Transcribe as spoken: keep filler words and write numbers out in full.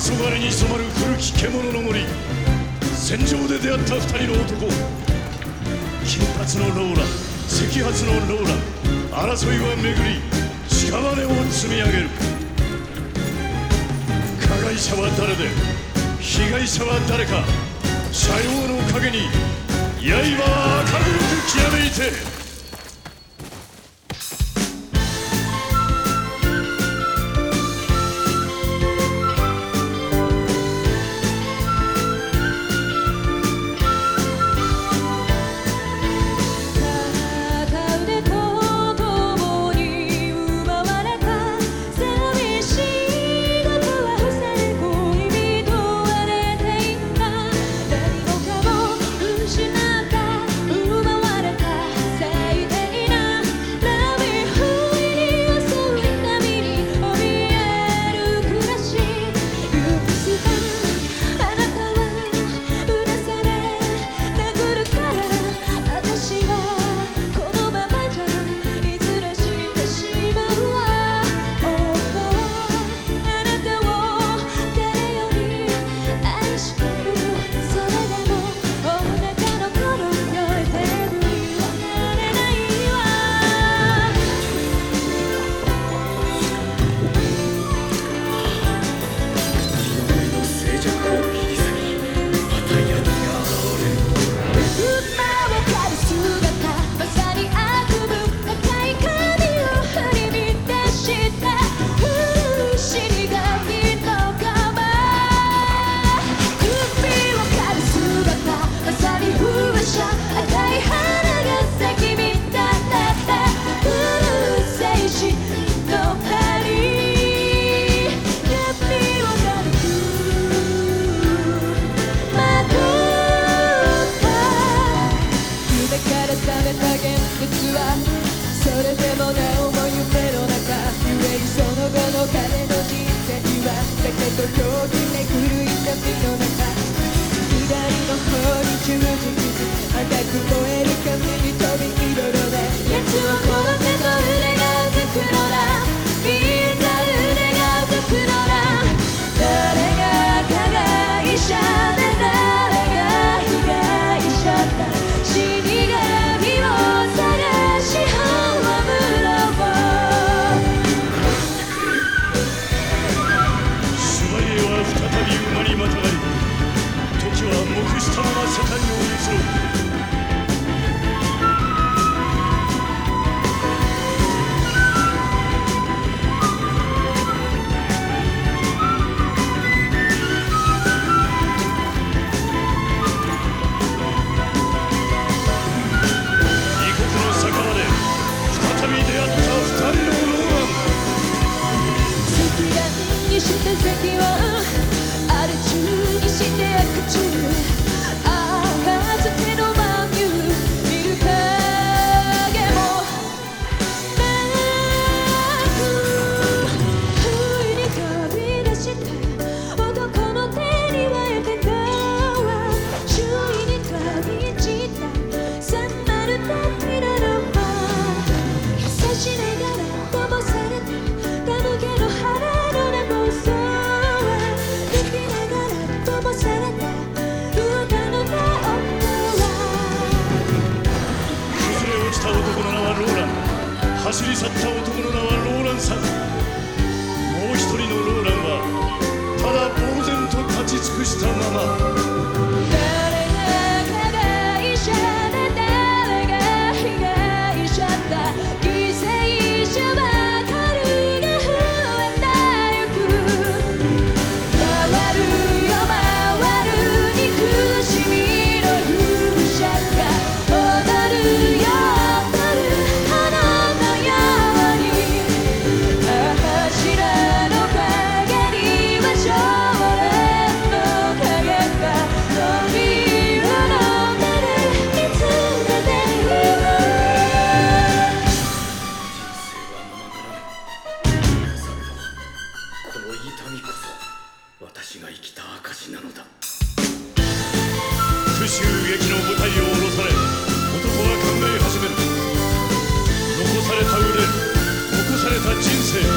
黄昏に染まる古き獣の森、戦場で出会った二人の男、金髪のローラ、赤髪のローラ、争いは巡り屍を積み上げる。加害者は誰で被害者は誰か、車両の陰に刃は赤黒くきらめいて。 それでもなおも夢の中、ゆえにその後の彼の人生には酒と狂気めくる痛みの中、左の方に十字傷、赤く燃える髪に飛び彩るね。奴を殺せと腕が動くのだ、みんな腕が動くのだ。誰が加害者で誰が被害者だ、死神を探し馬にまたがり、時は黙したまま世界を移ろう。異国の酒場で再び出会った二人のローラン。 赤眼にして席をアル中にして悪中、ああかつての万有見る影もなく、不意に飛び出した男の手には得たは周囲に飛び散ったさんまる旅なのは、優しながら飛ばされたたむけの腹の根暴走、 男の名はローラン、走り去った男の名はローランさん。もう一人のローランはただ呆然と立ち尽くしたまま。 誰が加害者で誰が被害者だ、犠牲者ばかりが増えてゆく。回るよ回る憎しみの風車が踊るよ私が生きた証なのだ。 復讐劇の舞台を下ろされ、男は考え始める。残された腕、残された人生。